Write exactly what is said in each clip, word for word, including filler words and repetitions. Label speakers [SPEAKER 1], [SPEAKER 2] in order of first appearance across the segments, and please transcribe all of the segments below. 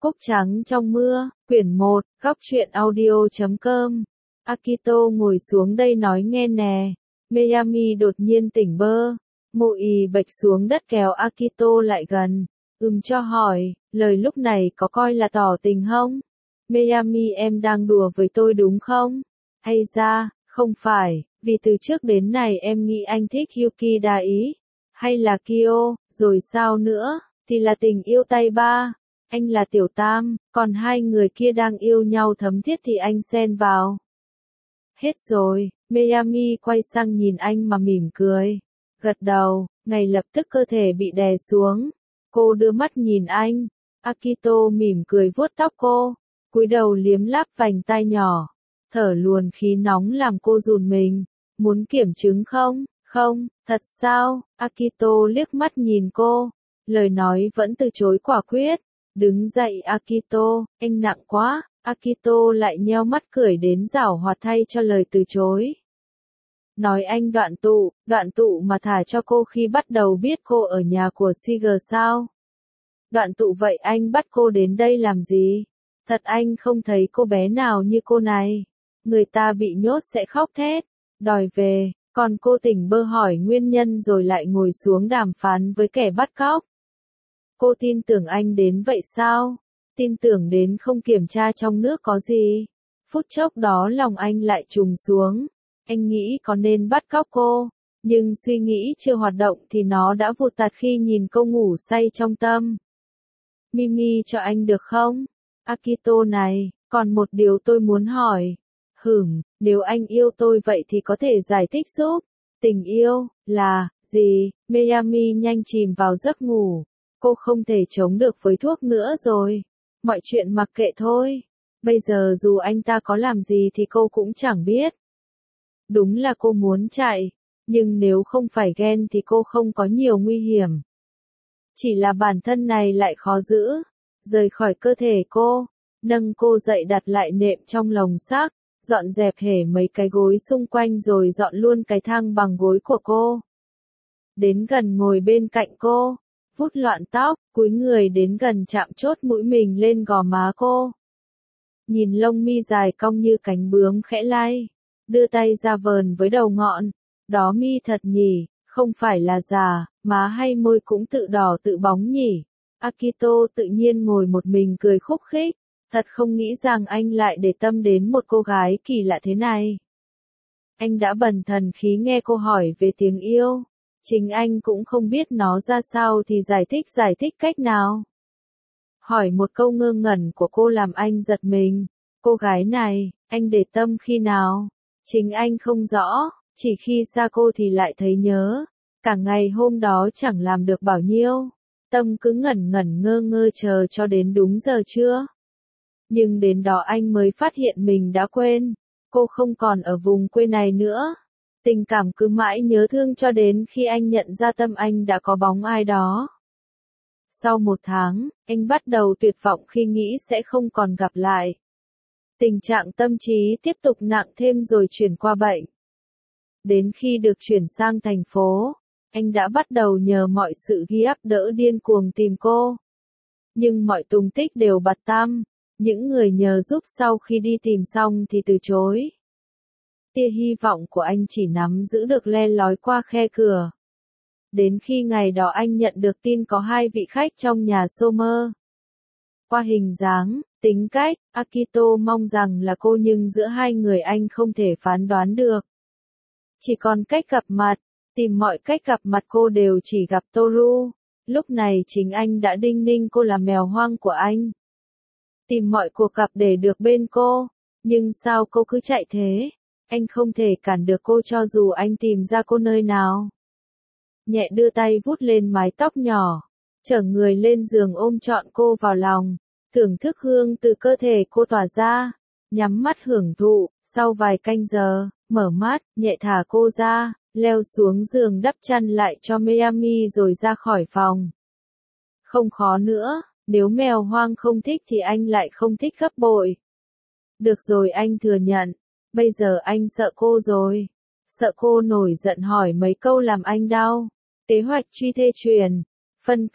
[SPEAKER 1] Cúc trắng trong mưa, quyển một, góc truyện audio chấm com. Akito ngồi xuống đây nói nghe nè. Mayami đột nhiên tỉnh bơ. Mộ ì bệch xuống đất kéo Akito lại gần. Ừm cho hỏi, lời lúc này có coi là tỏ tình không? Mayami em đang đùa với tôi đúng không? Hay ra, không phải, vì từ trước đến nay em nghĩ anh thích Yuki đa ý. Hay là Kyo, rồi sao nữa, thì là tình yêu tay ba. Anh là tiểu tam, còn hai người kia đang yêu nhau thấm thiết thì anh xen vào. Hết rồi, Mayami quay sang nhìn anh mà mỉm cười. Gật đầu, ngay lập tức cơ thể bị đè xuống. Cô đưa mắt nhìn anh. Akito mỉm cười vuốt tóc cô, cúi đầu liếm láp vành tai nhỏ. Thở luồn khí nóng làm cô run mình. Muốn kiểm chứng không? Không, thật sao? Akito liếc mắt nhìn cô. Lời nói vẫn từ chối quả quyết. Đứng dậy Akito, anh nặng quá. Akito lại nheo mắt cười đến giảo hoạt thay cho lời từ chối. Nói anh đoạn tụ, đoạn tụ mà thả cho cô khi bắt đầu biết cô ở nhà của Siger sao? Đoạn tụ vậy anh bắt cô đến đây làm gì? Thật anh không thấy cô bé nào như cô này. Người ta bị nhốt sẽ khóc thét, đòi về, còn cô tỉnh bơ hỏi nguyên nhân rồi lại ngồi xuống đàm phán với kẻ bắt cóc. Cô tin tưởng anh đến vậy sao? Tin tưởng đến không kiểm tra trong nước có gì? Phút chốc đó lòng anh lại trùng xuống. Anh nghĩ có nên bắt cóc cô, nhưng suy nghĩ chưa hoạt động thì nó đã vụt tạt khi nhìn cô ngủ say trong tâm. Mimi cho anh được không? Akito này, còn một điều tôi muốn hỏi. Hửm, nếu anh yêu tôi vậy thì có thể giải thích giúp. Tình yêu, là, gì? Mayami nhanh chìm vào giấc ngủ. Cô không thể chống được với thuốc nữa rồi. Mọi chuyện mặc kệ thôi. Bây giờ dù anh ta có làm gì thì cô cũng chẳng biết. Đúng là cô muốn chạy. Nhưng nếu không phải ghen thì cô không có nhiều nguy hiểm. Chỉ là bản thân này lại khó giữ. Rời khỏi cơ thể cô. Nâng cô dậy đặt lại nệm trong lồng xác. Dọn dẹp hể mấy cái gối xung quanh rồi dọn luôn cái thang bằng gối của cô. Đến gần ngồi bên cạnh cô. Vút loạn tóc, cúi người đến gần chạm chốt mũi mình lên gò má cô. Nhìn lông mi dài cong như cánh bướm khẽ lay. Đưa tay ra vờn với đầu ngọn. Đó mi thật nhỉ, không phải là già, má hay môi cũng tự đỏ tự bóng nhỉ. Akito tự nhiên ngồi một mình cười khúc khích. Thật không nghĩ rằng anh lại để tâm đến một cô gái kỳ lạ thế này. Anh đã bần thần khí nghe cô hỏi về tiếng yêu. Chính anh cũng không biết nó ra sao thì giải thích giải thích cách nào. Hỏi một câu ngơ ngẩn của cô làm anh giật mình. Cô gái này, anh để tâm khi nào? Chính anh không rõ, chỉ khi xa cô thì lại thấy nhớ. Cả ngày hôm đó chẳng làm được bao nhiêu. Tâm cứ ngẩn ngẩn ngơ ngơ chờ cho đến đúng giờ trưa. Nhưng đến đó anh mới phát hiện mình đã quên. Cô không còn ở vùng quê này nữa. Tình cảm cứ mãi nhớ thương cho đến khi anh nhận ra tâm anh đã có bóng ai đó. Sau một tháng, anh bắt đầu tuyệt vọng khi nghĩ sẽ không còn gặp lại. Tình trạng tâm trí tiếp tục nặng thêm rồi chuyển qua bệnh. Đến khi được chuyển sang thành phố, anh đã bắt đầu nhờ mọi sự ghi áp đỡ điên cuồng tìm cô. Nhưng mọi tung tích đều bặt tăm. Những người nhờ giúp sau khi đi tìm xong thì từ chối. Tia hy vọng của anh chỉ nắm giữ được le lói qua khe cửa. Đến khi ngày đó anh nhận được tin có hai vị khách trong nhà Sommer. Qua hình dáng, tính cách, Akito mong rằng là cô nhưng giữa hai người anh không thể phán đoán được. Chỉ còn cách gặp mặt, tìm mọi cách gặp mặt cô đều chỉ gặp Toru. Lúc này chính anh đã đinh ninh cô là mèo hoang của anh. Tìm mọi cuộc gặp để được bên cô. Nhưng sao cô cứ chạy thế? Anh không thể cản được cô cho dù anh tìm ra cô nơi nào. Nhẹ đưa tay vút lên mái tóc nhỏ. Chở người lên giường ôm trọn cô vào lòng. Thưởng thức hương từ cơ thể cô tỏa ra. Nhắm mắt hưởng thụ. Sau vài canh giờ, mở mắt, nhẹ thả cô ra. Leo xuống giường đắp chăn lại cho Mayami rồi ra khỏi phòng. Không khó nữa. Nếu mèo hoang không thích thì anh lại không thích gấp bội. Được rồi anh thừa nhận. Bây giờ anh sợ cô rồi. Sợ cô nổi giận hỏi mấy câu làm anh đau. Kế hoạch truy thê truyền. Phân cách.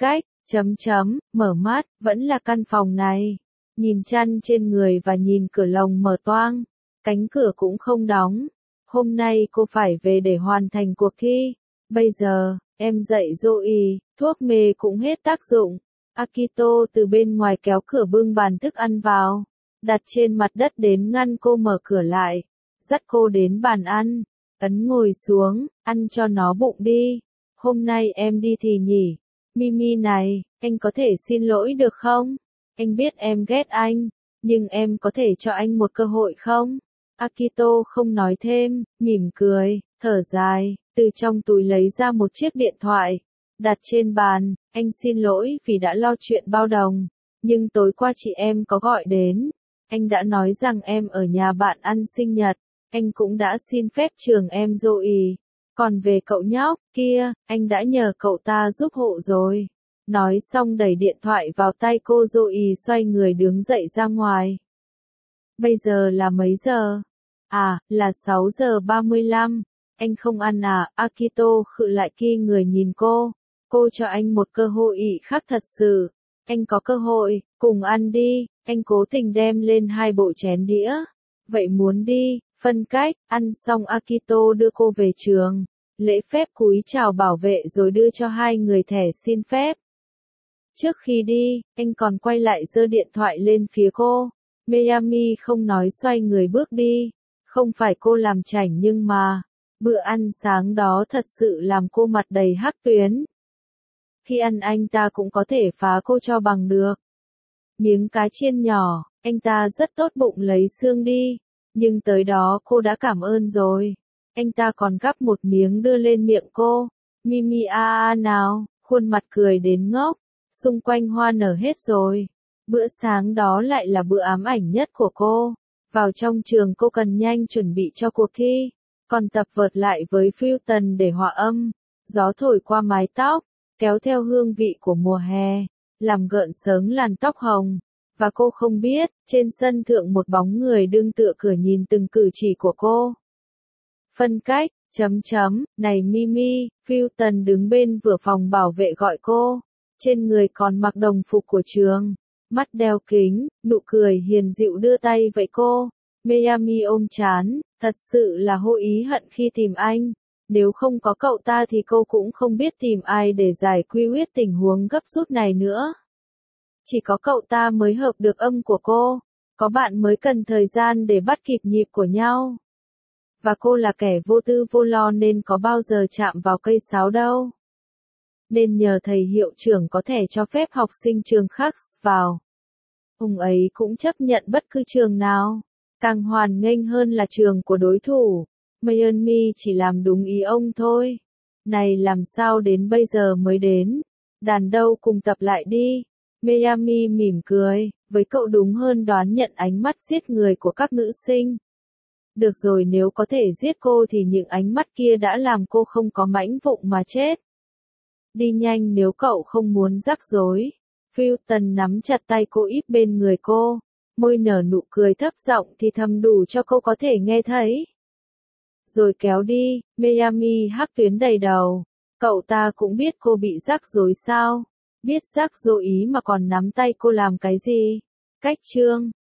[SPEAKER 1] Chấm chấm, mở mắt, vẫn là căn phòng này. Nhìn chăn trên người và nhìn cửa lồng mở toang. Cánh cửa cũng không đóng. Hôm nay cô phải về để hoàn thành cuộc thi. Bây giờ, em dạy Zoe, thuốc mê cũng hết tác dụng. Akito từ bên ngoài kéo cửa bưng bàn thức ăn vào. Đặt trên mặt đất đến ngăn cô mở cửa lại. Dắt cô đến bàn ăn. Ấn ngồi xuống, ăn cho nó bụng đi. Hôm nay em đi thì nhỉ? Mimi này, anh có thể xin lỗi được không? Anh biết em ghét anh, nhưng em có thể cho anh một cơ hội không? Akito không nói thêm, mỉm cười, thở dài, từ trong túi lấy ra một chiếc điện thoại, đặt trên bàn. Anh xin lỗi vì đã lo chuyện bao đồng, nhưng tối qua chị em có gọi đến. Anh đã nói rằng em ở nhà bạn ăn sinh nhật, anh cũng đã xin phép trường em Zoe. Còn về cậu nhóc kia, anh đã nhờ cậu ta giúp hộ rồi. Nói xong đẩy điện thoại vào tay cô. Zoe xoay người đứng dậy ra ngoài. Bây giờ là mấy giờ? À, là sáu giờ ba mươi lăm. Anh không ăn à? Akito khựng lại khi người nhìn cô. Cô cho anh một cơ hội khác thật sự. Anh có cơ hội, cùng ăn đi. Anh cố tình đem lên hai bộ chén đĩa. Vậy muốn đi, phân cách. Ăn xong Akito đưa cô về trường. Lễ phép cúi chào bảo vệ rồi đưa cho hai người thẻ xin phép. Trước khi đi, anh còn quay lại giơ điện thoại lên phía cô. Miami không nói xoay người bước đi. Không phải cô làm chảnh nhưng mà, bữa ăn sáng đó thật sự làm cô mặt đầy hắc tuyến. Khi ăn anh ta cũng có thể phá cô cho bằng được. Miếng cá chiên nhỏ, anh ta rất tốt bụng lấy xương đi. Nhưng tới đó cô đã cảm ơn rồi. Anh ta còn gắp một miếng đưa lên miệng cô. Mimi a a nào, khuôn mặt cười đến ngốc. Xung quanh hoa nở hết rồi. Bữa sáng đó lại là bữa ám ảnh nhất của cô. Vào trong trường cô cần nhanh chuẩn bị cho cuộc thi. Còn tập vợt lại với Fulton để hòa âm. Gió thổi qua mái tóc, kéo theo hương vị của mùa hè, làm gợn sớm làn tóc hồng. Và cô không biết, trên sân thượng một bóng người đương tựa cửa nhìn từng cử chỉ của cô. Phân cách, chấm chấm, này Mimi, Fulton đứng bên vừa phòng bảo vệ gọi cô. Trên người còn mặc đồng phục của trường, mắt đeo kính, nụ cười hiền dịu đưa tay vẫy cô. Miami ôm chán, thật sự là hô ý hận khi tìm anh. Nếu không có cậu ta thì cô cũng không biết tìm ai để giải quyết tình huống gấp rút này nữa. Chỉ có cậu ta mới hợp được âm của cô, có bạn mới cần thời gian để bắt kịp nhịp của nhau. Và cô là kẻ vô tư vô lo nên có bao giờ chạm vào cây sáo đâu. Nên nhờ thầy hiệu trưởng có thể cho phép học sinh trường khác vào. Ông ấy cũng chấp nhận bất cứ trường nào, càng hoan nghênh hơn là trường của đối thủ. Miami chỉ làm đúng ý ông thôi. Này làm sao đến bây giờ mới đến? Đàn đâu cùng tập lại đi. Miami mỉm cười, với cậu đúng hơn đoán nhận ánh mắt giết người của các nữ sinh. Được rồi, nếu có thể giết cô thì những ánh mắt kia đã làm cô không có mãnh vụng mà chết. Đi nhanh nếu cậu không muốn rắc rối. Fulton nắm chặt tay cô íp bên người cô, môi nở nụ cười thấp giọng thì thầm đủ cho cô có thể nghe thấy. Rồi kéo đi. Miami hắc tuyến đầy đầu. Cậu ta cũng biết cô bị rắc rối sao? Biết rắc rối ý mà còn nắm tay cô làm cái gì? Cách chương